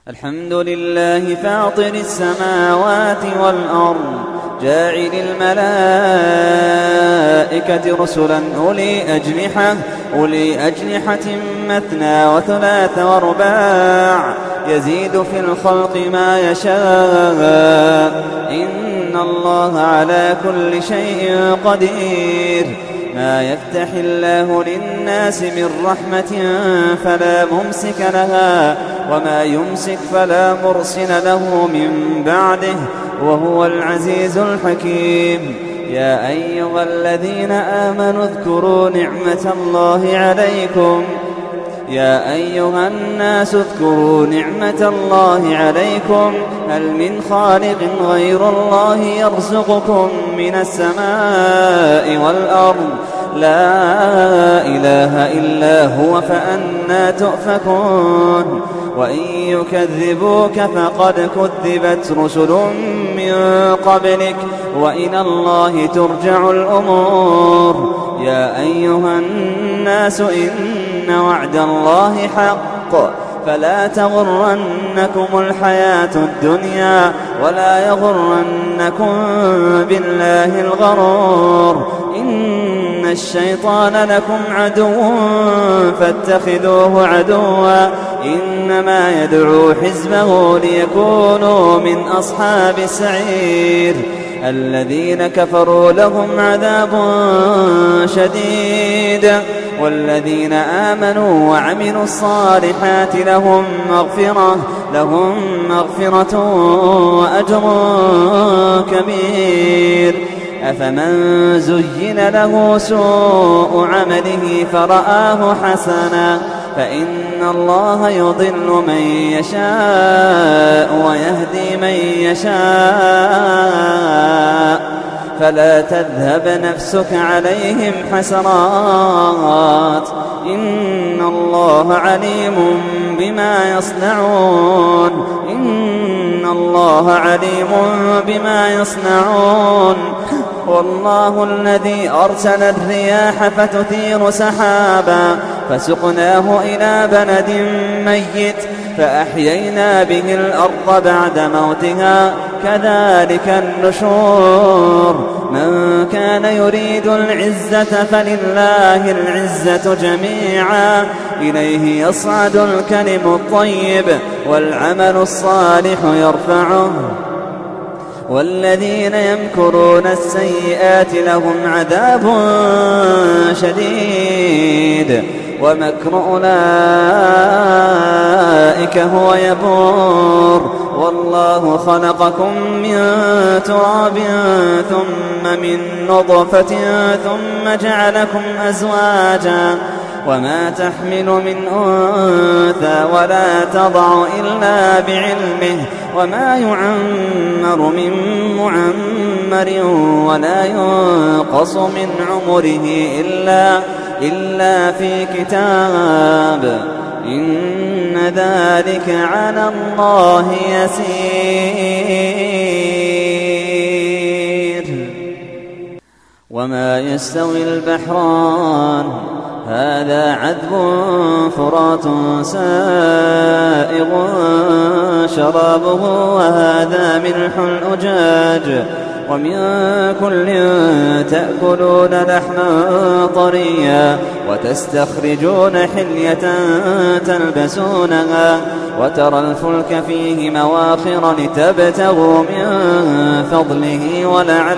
الحمد لله فاطر السماوات والأرض جاعل الملائكة رسلا أولي أجنحة مثنى وثلاث ورباع يزيد في الخلق ما يشاء إن الله على كل شيء قدير. ما يفتح الله للناس من رحمة فلا ممسك لها وما يمسك فلا مرسل له من بعده وهو العزيز الحكيم. يا أيها الذين آمنوا اذكروا نعمة الله عليكم يا أيها الناس اذكروا نعمة الله عليكم هل من خالق غير الله يرزقكم من السماء والأرض لا إله إلا هو فأنى تؤفكون. وإن يكذبوك فقد كذبت رسل من قبلك وإلى الله ترجع الأمور. يا أيها الناس إن وعد الله حق فلا تغرنكم الحياة الدنيا ولا يغرنكم بالله الغرور. إن الشيطان لكم عدو فاتخذوه عدوا إنما يدعو حزبه ليكونوا من أصحاب السعير. الذين كفروا لهم عذاب شديد والذين آمنوا وعملوا الصالحات لهم مغفرة وأجر كبير. أفمن زين له سوء عمله فرآه حسنا فإن الله يضل من يشاء ويهدي من يشاء فلا تذهب نفسك عليهم حسرات إن الله عليم بما يصنعون والله الذي أرسل الرياح فتثير سحابا فسقناه إلى بلد ميت فأحيينا به الأرض بعد موتها كذلك النشور. من كان يريد العزة فلله العزة جميعا إليه يصعد الكلم الطيب والعمل الصالح يرفعه والذين يمكرون السيئات لهم عذاب شديد ومكر أولئك هو يبور. والله خلقكم من تراب ثم من نطفة ثم جعلكم أزواجا وما تحمل من أنثى ولا تضع إلا بعلمه وما يعمر من معمر ولا ينقص من عمره إلا في كتاب إن ذلك على الله يسير. وما يستوي البحران هذا عذب فرات سائغ شرابه وهذا ملح أجاج ومن كل تأكلون لحما طريا وتستخرجون حلية تلبسونها وترى الفلك فيه مواخر لتبتغوا من فضله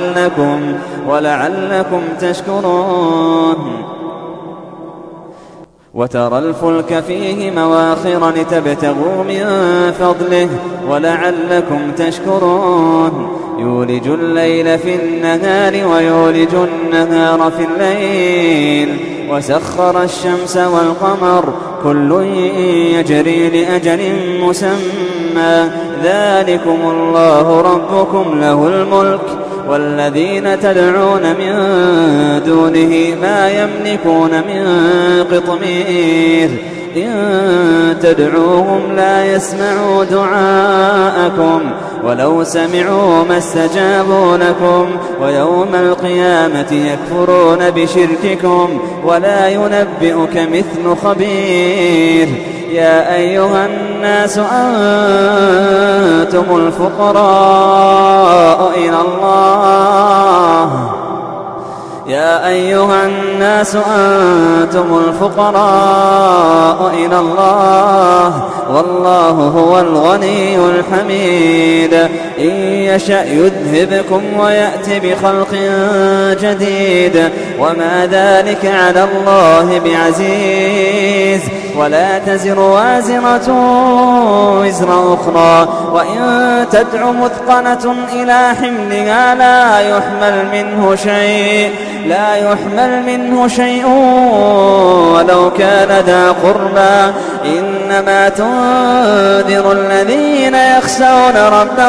ولعلكم تشكرون. وترى الفلك فيه مواخر لتبتغوا من فضله ولعلكم تشكرون. يولج الليل في النهار ويولج النهار في الليل وسخر الشمس والقمر كل يجري لأجل مسمى ذلكم الله ربكم له الملك والذين تدعون من دونه ما يملكون من قطمير إن تدعوهم لا يسمعوا دعاءكم ولو سمعوا ما استجابوا لكم ويوم القيامة يكفرون بشرككم ولا ينبئك مثل خبير. يا أيها الناس الناس أنتم الفقراء إلى الله يا أيها الناس أنتم الفقراء إلى الله والله هو الغني الحميد إن يشأ يذهبكم ويأتي بخلق جديد وما ذلك على الله بعزيز ولا تزر وازرة وزر أخرى وإن تدع مثقلة إلى حملها لا يحمل منه شيء ولو كان ذا قربى إنما تنذر الذين يخشون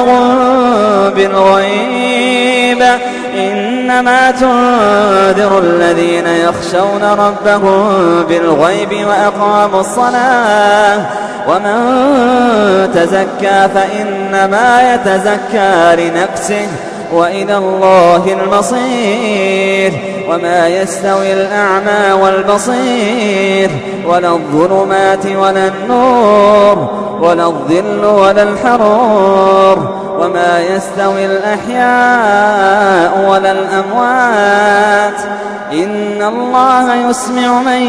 ربهم بالغيب وأقاموا الصلاة ومن تزكى فإنما يتزكى لنفسه وإلى الله المصير وما يستوي الأعمى والبصير ولا الظلمات ولا النور ولا الظل ولا الحرور وما يستوي الأحياء ولا الأموات إن الله يسمع من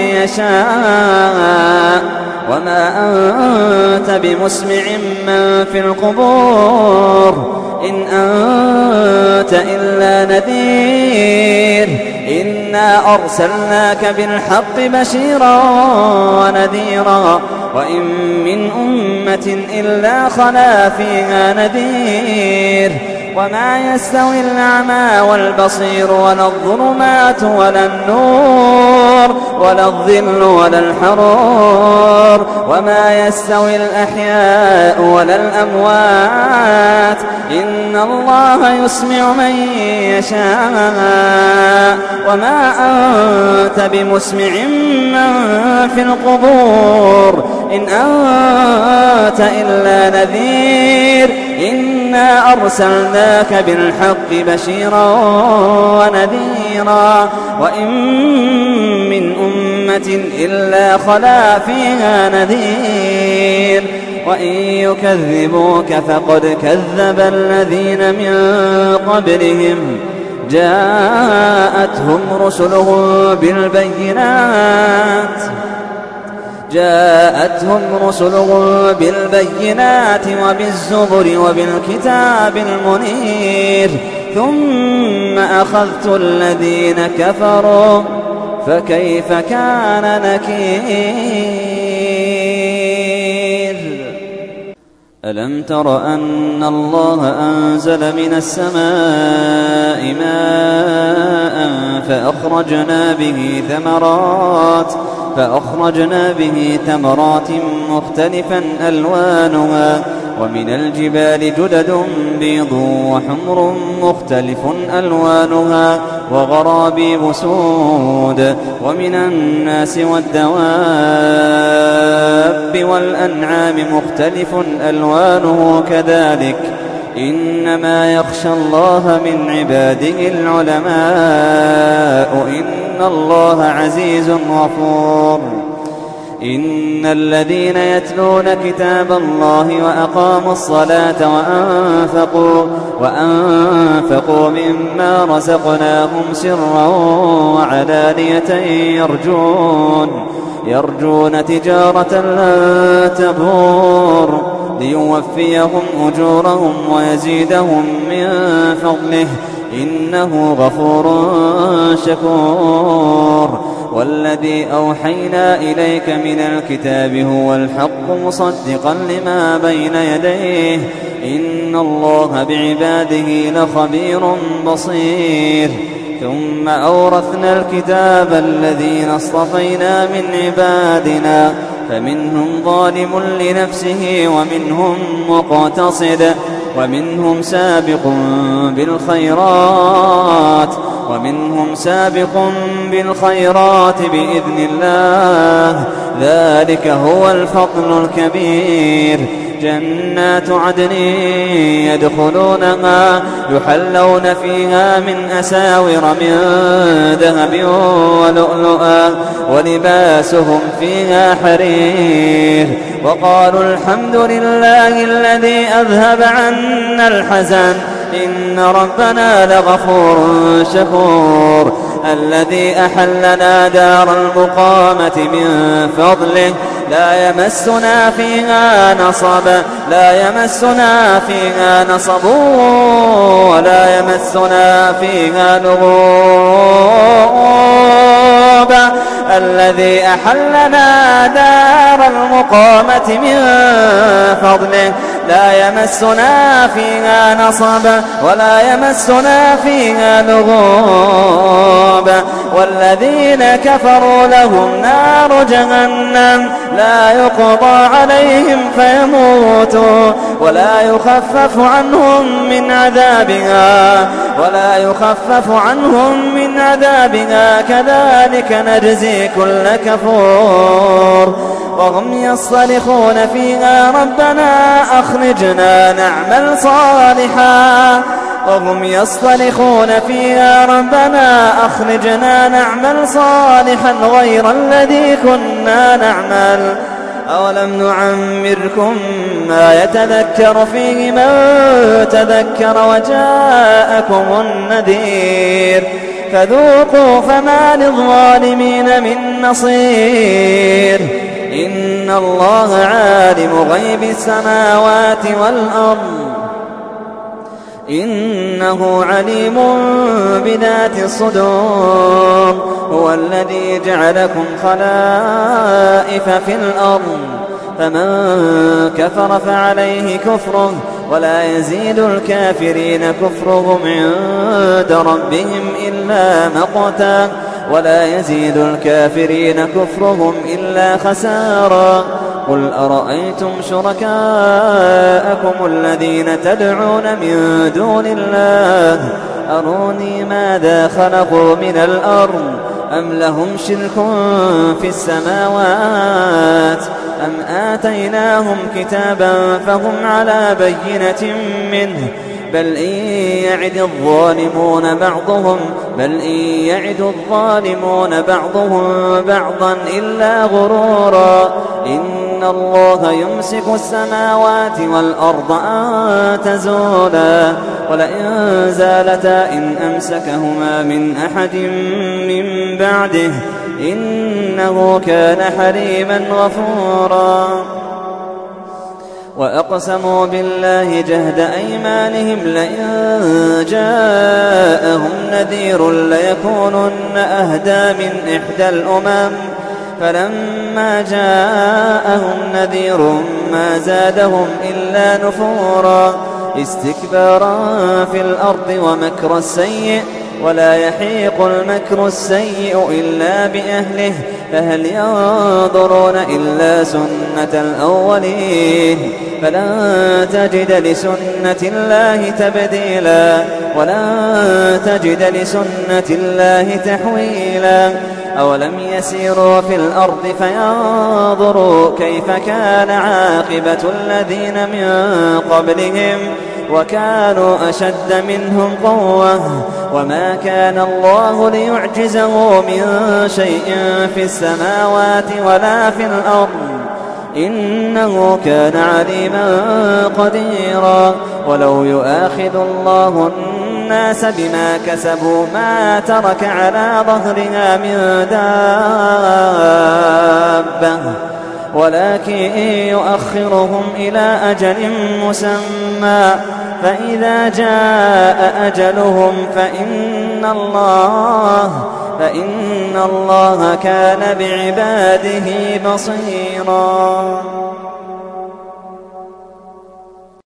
يشاء وما أنت بمسمع من في القبور إن أنت إلا نذير إنا أرسلناك بالحق بشيرا ونذيرا وإن من أمة إلا خلا فيها نذير وما يستوي الأعمى والبصير ولا الظلمات ولا النور ولا الظل ولا الحرور وما يستوي الأحياء ولا الأموات إن الله يسمع من يشاء وما أنت بمسمع من في القبور إن أنت إلا نذير إنا أرسلناك بالحق بشيرا ونذيرا وإن من أمة إلا خلا فيها نذير وإن يكذبوك فقد كذب الذين من قبلهم جاءتهم رسلهم بالبينات وبالزبر وبالكتاب المنير ثم أخذت الذين كفروا فكيف كان نكير ألم تر أن الله أنزل من السماء ماء فأخرجنا به ثمرات مختلفا ألوانها ومن الجبال جدد بيض وحمر مختلف ألوانها وغرابيب سود ومن الناس والدواب والأنعام مختلف ألوانه كذلك إنما يخشى الله من عباده العلماء إن الله عزيز غفور إن الذين يتلون كتاب الله وأقاموا الصلاة وأنفقوا مما رزقناهم سرا وعلانية يرجون تجارة لن تبور ليوفيهم أجورهم ويزيدهم من فضله إنه غفور شكور والذي أوحينا إليك من الكتاب هو الحق مصدقا لما بين يديه إن الله بعباده لخبير بصير ثم أورثنا الكتاب الذين اصطفينا من عبادنا فمنهم ظالم لنفسه ومنهم مقتصد ومنهم سابق بالخيرات بإذن الله ذلك هو الفضل الكبير جنات عدن يدخلونها يحلون فيها من أساور من ذهب ولؤلؤا ولباسهم فيها حرير وقالوا الحمد لله الذي أذهب عنا الحزن إن ربنا لغفور شكور الذي أحلنا دار المقامة من فضله لا يمسنا فيها نصب ولا يمسنا فيها لغوب الذي أحلنا دار المقامة من فضله لا يمسنا فيها نصب ولا يمسنا فيها لغوب والذين كفروا لهم نار جهنم لا يقضى عليهم فيموتوا ولا يخفف عنهم من عذابها كذلك نجزي كل كفور وهم يصطرخون فيها ربنا أخرجنا نعمل صالحا غير الذي كنا نعمل أولم نعمركم ما يتذكر فيه من تذكر وجاءكم النذير فذوقوا فما للظالمين من نصير إن الله عالم غيب السماوات والأرض إنه عليم بذات الصدور هو الذي جعلكم خلائف في الأرض فمن كفر فعليه كفره ولا يزيد الكافرين كفرهم عند ربهم إلا مقتا ولا يزيد الكافرين كفرهم إلا خسارا قل أرأيتم شركاءكم الذين تدعون من دون الله أروني ماذا خلقوا من الأرض أم لهم شرك في السماوات أم آتيناهم كتابا فهم على بينة منه بل إن يعد الظالمون بعضهم بعضا إلا غرورا إن الله يمسك السماوات والأرض أن تزولا ولئن زالتا إن أمسكهما من أحد من بعده إنه كان حليما غفورا وأقسموا بالله جهد أيمانهم لئن جاءهم نذير ليكونن أهدى من إحدى الأمم فلما جاءهم نذير ما زادهم إلا نفورا استكبارا في الأرض ومكر السيء ولا يحيق المكر السيء إلا بأهله فهل ينظرون إلا سنة الأولين فلن تجد لسنة الله تبديلا ولن تجد لسنة الله تحويلا أولم يسيروا في الأرض فينظروا كيف كان عاقبة الذين من قبلهم وكانوا أشد منهم قوة وما كان الله ليعجزه من شيء في السماوات ولا في الأرض إنه كان عليما قديرا ولو يؤاخذ الله الناس بما كسبوا ما ترك على ظهرها من دابة ولكن يؤخرهم إلى أجل مسمى فإذا جاء أجلهم فإن الله كان بعباده بصيرا.